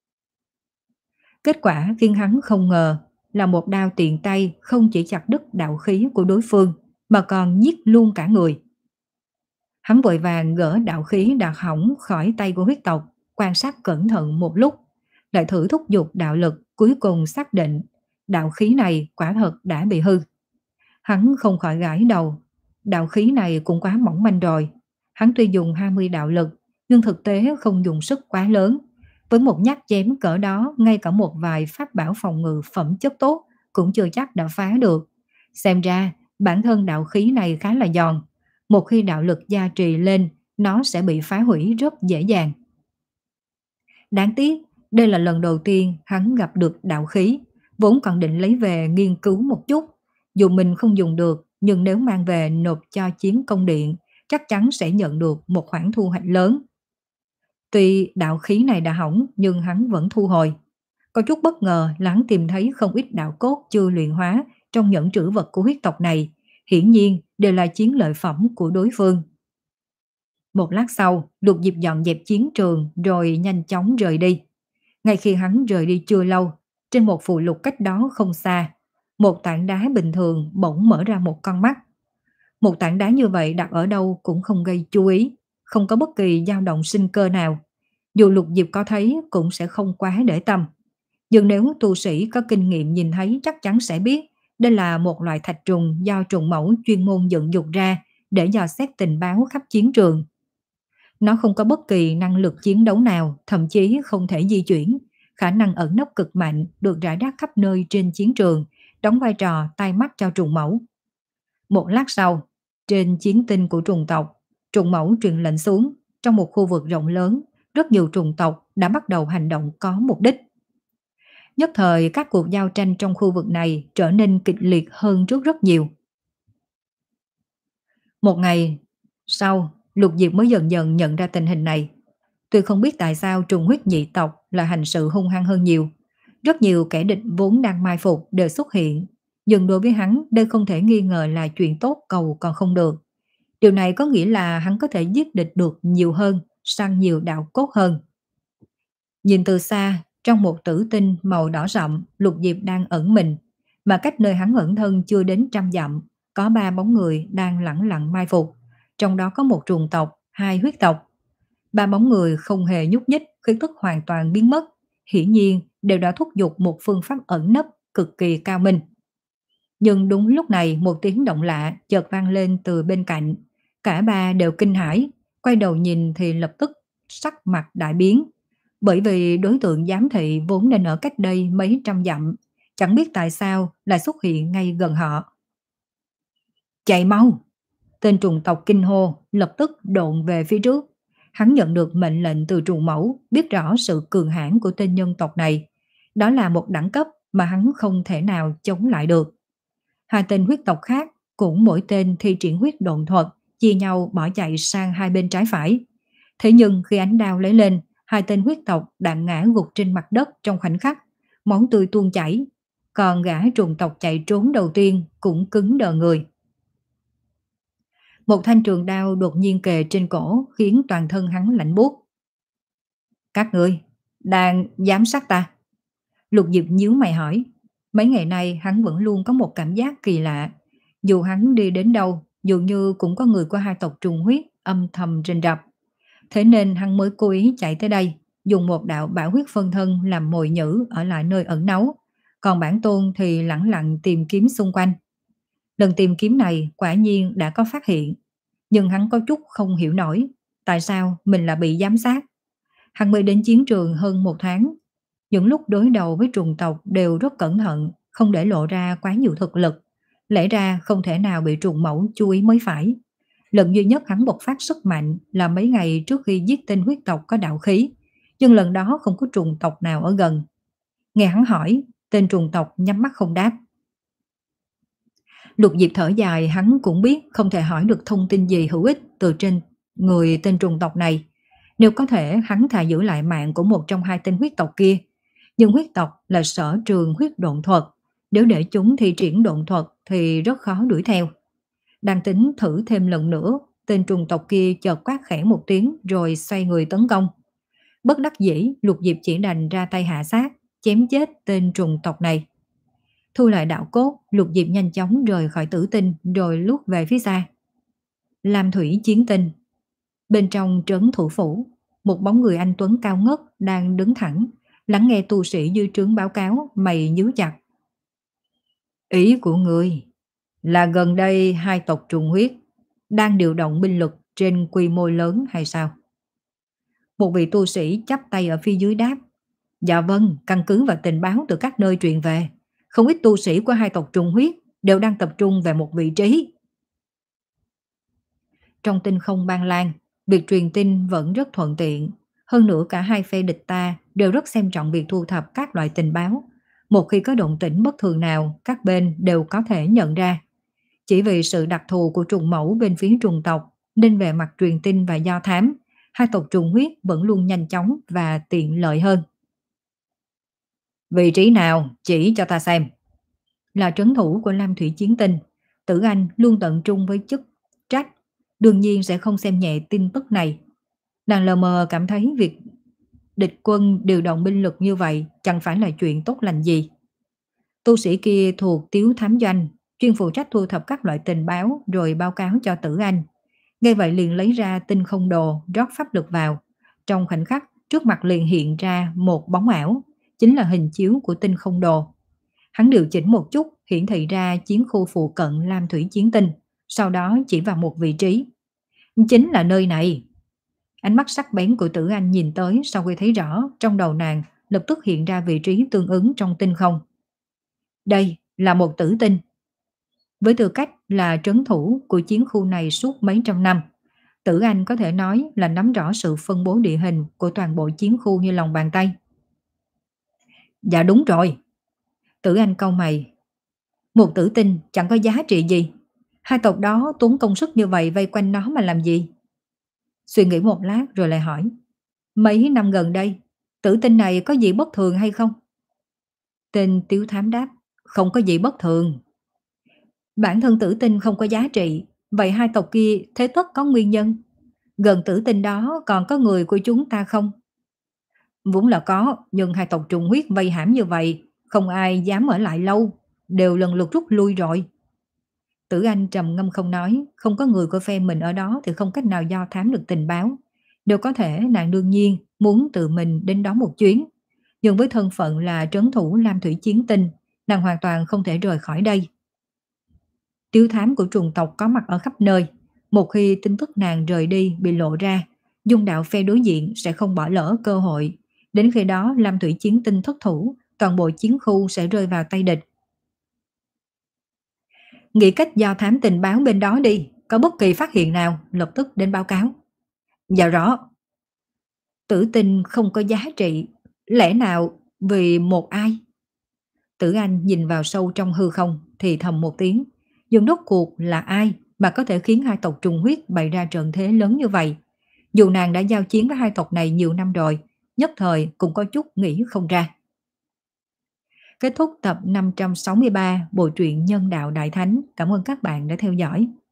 Kết quả khiến hắn không ngờ là một đao tiện tay không chỉ chặt đứt đạo khí của đối phương mà còn giết luôn cả người. Hắn vội vàng gỡ đạo khí đã hỏng khỏi tay của huyết tộc, quan sát cẩn thận một lúc, lại thử thúc giục đạo lực, cuối cùng xác định đạo khí này quả thật đã bị hư. Hắn không khỏi gãi đầu, đạo khí này cũng quá mỏng manh rồi. Hắn tuy dùng hai mươi đạo lực, nhưng thực tế không dùng sức quá lớn. Với một nhát chém cỡ đó, ngay cả một vài pháp bảo phòng ngự phẩm chất tốt cũng chưa chắc đã phá được. Xem ra, bản thân đạo khí này khá là giòn. Một khi đạo lực gia trì lên, nó sẽ bị phá hủy rất dễ dàng. Đáng tiếc, đây là lần đầu tiên hắn gặp được đạo khí, vốn còn định lấy về nghiên cứu một chút. Dù mình không dùng được, nhưng nếu mang về nộp cho chiến công điện, chắc chắn sẽ nhận được một khoản thu hoạch lớn. Tuy đạo khí này đã hỏng, nhưng hắn vẫn thu hồi. Có chút bất ngờ là hắn tìm thấy không ít đạo cốt chưa luyện hóa trong nhẫn trữ vật của huyết tộc này, hiển nhiên đều là chiến lợi phẩm của đối phương. Một lát sau, Lục Diệp dọn dẹp chiến trường rồi nhanh chóng rời đi. Ngay khi hắn rời đi chưa lâu, trên một phù lục cách đó không xa, một tảng đá bình thường bỗng mở ra một con mắt. Một tảng đá như vậy đặt ở đâu cũng không gây chú ý, không có bất kỳ dao động sinh cơ nào. Dù Lục Diệp có thấy cũng sẽ không quá để tâm. Nhưng nếu tu sĩ có kinh nghiệm nhìn thấy chắc chắn sẽ biết đây là một loại thạch trùng do trùng mẫu chuyên môn dựng dục ra để dò xét tình báo khắp chiến trường. Nó không có bất kỳ năng lực chiến đấu nào, thậm chí không thể di chuyển. Khả năng ẩn nấp cực mạnh được rải rác khắp nơi trên chiến trường, đóng vai trò tai mắt cho trùng mẫu. Một lát sau, trên chiến tinh của trùng tộc, trùng mẫu truyền lệnh xuống, trong một khu vực rộng lớn, rất nhiều trùng tộc đã bắt đầu hành động có mục đích. Nhất thời các cuộc giao tranh trong khu vực này trở nên kịch liệt hơn trước rất nhiều. Một ngày sau, Lục Diệp mới dần dần nhận ra tình hình này. Tuy không biết tại sao trùng huyết nhị tộc là hành sự hung hăng hơn nhiều. Rất nhiều kẻ địch vốn đang mai phục đều xuất hiện, nhưng đối với hắn đây không thể nghi ngờ là chuyện tốt cầu còn không được. Điều này có nghĩa là hắn có thể giết địch được nhiều hơn, săn nhiều đạo cốt hơn. Nhìn từ xa, trong một tử tinh màu đỏ sậm, Lục Diệp đang ẩn mình, mà cách nơi hắn ẩn thân chưa đến trăm dặm, có ba bóng người đang lẳng lặng mai phục, trong đó có một trùng tộc, hai huyết tộc. Ba bóng người không hề nhúc nhích, khí tức hoàn toàn biến mất, hiển nhiên đều đã thúc giục một phương pháp ẩn nấp cực kỳ cao minh. Nhưng đúng lúc này một tiếng động lạ chợt vang lên từ bên cạnh, cả ba đều kinh hãi, quay đầu nhìn thì lập tức sắc mặt đại biến, bởi vì đối tượng giám thị vốn nên ở cách đây mấy trăm dặm, chẳng biết tại sao lại xuất hiện ngay gần họ. Chạy mau! Tên trùng tộc kinh hô, lập tức độn về phía trước. Hắn nhận được mệnh lệnh từ trùng mẫu, biết rõ sự cường hãn của tên nhân tộc này. Đó là một đẳng cấp mà hắn không thể nào chống lại được. Hai tên huyết tộc khác cũng mỗi tên thi triển huyết độn thuật, chia nhau bỏ chạy sang hai bên trái phải. Thế nhưng khi ánh đao lấy lên, hai tên huyết tộc đã ngã gục trên mặt đất trong khoảnh khắc, máu tươi tuôn chảy. Còn gã trùng tộc chạy trốn đầu tiên cũng cứng đờ người. Một thanh trường đao đột nhiên kề trên cổ khiến toàn thân hắn lạnh buốt. Các ngươi đang giám sát ta? Lục Diệp nhíu mày hỏi. Mấy ngày nay hắn vẫn luôn có một cảm giác kỳ lạ. Dù hắn đi đến đâu, dường như cũng có người của hai tộc trùng huyết âm thầm rình rập. Thế nên hắn mới cố ý chạy tới đây, dùng một đạo bảo huyết phân thân làm mồi nhử ở lại nơi ẩn náu. Còn bản tôn thì lẳng lặng tìm kiếm xung quanh. Lần tìm kiếm này quả nhiên đã có phát hiện. Nhưng hắn có chút không hiểu nổi tại sao mình lại bị giám sát. Hắn mới đến chiến trường hơn một tháng. Những lúc đối đầu với trùng tộc đều rất cẩn thận, không để lộ ra quá nhiều thực lực. Lẽ ra không thể nào bị trùng mẫu chú ý mới phải. Lần duy nhất hắn bộc phát sức mạnh là mấy ngày trước khi giết tên huyết tộc có đạo khí. Nhưng lần đó không có trùng tộc nào ở gần. Nghe hắn hỏi, tên trùng tộc nhắm mắt không đáp. Lục Diệp thở dài, hắn cũng biết không thể hỏi được thông tin gì hữu ích từ trên người tên trùng tộc này. Nếu có thể hắn thà giữ lại mạng của một trong hai tên huyết tộc kia. Nhưng huyết tộc là sở trường huyết độn thuật. Nếu để chúng thi triển độn thuật thì rất khó đuổi theo. Đang tính thử thêm lần nữa, tên trùng tộc kia chợt quát khẽ một tiếng rồi xoay người tấn công. Bất đắc dĩ, Lục Diệp chỉ đành ra tay hạ sát, chém chết tên trùng tộc này. Thu lại đạo cốt, Lục Diệp nhanh chóng rời khỏi tử tinh rồi lút về phía xa. Lam thủy chiến tinh. Bên trong trấn thủ phủ, một bóng người anh tuấn cao ngất đang đứng thẳng, lắng nghe tu sĩ dưới trướng báo cáo, mày nhíu chặt. Ý của người là gần đây hai tộc trùng huyết đang điều động binh lực trên quy mô lớn hay sao? Một vị tu sĩ chắp tay ở phía dưới đáp. Dạ vâng, căn cứ vào tình báo từ các nơi truyền về, không ít tu sĩ của hai tộc trùng huyết đều đang tập trung về một vị trí. Trong tinh không Ban Lan, việc truyền tin vẫn rất thuận tiện. Hơn nữa cả hai phe địch ta đều rất xem trọng việc thu thập các loại tình báo. Một khi có động tĩnh bất thường nào, các bên đều có thể nhận ra. Chỉ vì sự đặc thù của trùng mẫu bên phía trùng tộc, nên về mặt truyền tin và do thám, hai tộc trùng huyết vẫn luôn nhanh chóng và tiện lợi hơn. Vị trí nào chỉ cho ta xem. Là trấn thủ của Lam Thủy Chiến Tinh, Tử Anh luôn tận trung với chức trách, đương nhiên sẽ không xem nhẹ tin tức này. Nàng lờ mờ cảm thấy việc địch quân điều động binh lực như vậy chẳng phải là chuyện tốt lành gì. Tu sĩ kia thuộc Tiếu Thám Doanh, chuyên phụ trách thu thập các loại tình báo rồi báo cáo cho Tử Anh. Nghe vậy liền lấy ra tinh không đồ, rót pháp lực vào. Trong khoảnh khắc, trước mặt liền hiện ra một bóng ảo, chính là hình chiếu của tinh không đồ. Hắn điều chỉnh một chút, hiển thị ra chiến khu phụ cận Lam Thủy Chiến Tinh, sau đó chỉ vào một vị trí. Chính là nơi này. Ánh mắt sắc bén của Tử Anh nhìn tới, sau khi thấy rõ, trong đầu nàng lập tức hiện ra vị trí tương ứng trong tinh không. Đây là một tử tinh. Với tư cách là trấn thủ của chiến khu này suốt mấy trăm năm, Tử Anh có thể nói là nắm rõ sự phân bố địa hình của toàn bộ chiến khu như lòng bàn tay. Dạ đúng rồi. Tử Anh cau mày. Một tử tinh chẳng có giá trị gì. Hai tộc đó tốn công sức như vậy vây quanh nó mà làm gì? Suy nghĩ một lát rồi lại hỏi. Mấy năm gần đây, tử tinh này có gì bất thường hay không? Tên Tiếu Thám đáp, không có gì bất thường. Bản thân tử tinh không có giá trị, vậy hai tộc kia thế tất có nguyên nhân. Gần tử tinh đó còn có người của chúng ta không? Vốn là có, nhưng hai tộc trùng huyết vây hãm như vậy, không ai dám ở lại lâu, đều lần lượt rút lui rồi. Tử Anh trầm ngâm không nói, không có người của phe mình ở đó thì không cách nào do thám được tình báo. Đều có thể nàng đương nhiên muốn tự mình đến đó một chuyến. Nhưng với thân phận là trấn thủ Lam Thủy Chiến Tinh, nàng hoàn toàn không thể rời khỏi đây. Tiếu thám của trùng tộc có mặt ở khắp nơi. Một khi tin tức nàng rời đi bị lộ ra, dung đạo phe đối diện sẽ không bỏ lỡ cơ hội. Đến khi đó Lam Thủy Chiến Tinh thất thủ, toàn bộ chiến khu sẽ rơi vào tay địch. Nghĩ cách do thám tình báo bên đó đi, có bất kỳ phát hiện nào lập tức đến báo cáo. Dạ rõ. Tử tinh không có giá trị, lẽ nào vì một ai? Tử Anh nhìn vào sâu trong hư không thì thầm một tiếng. Nhưng rốt cuộc là ai mà có thể khiến hai tộc trùng huyết bày ra trận thế lớn như vậy? Dù nàng đã giao chiến với hai tộc này nhiều năm rồi, nhất thời cũng có chút nghĩ không ra. Kết thúc tập năm trăm sáu mươi ba Bộ truyện Nhân đạo Đại Thánh. Cảm ơn các bạn đã theo dõi.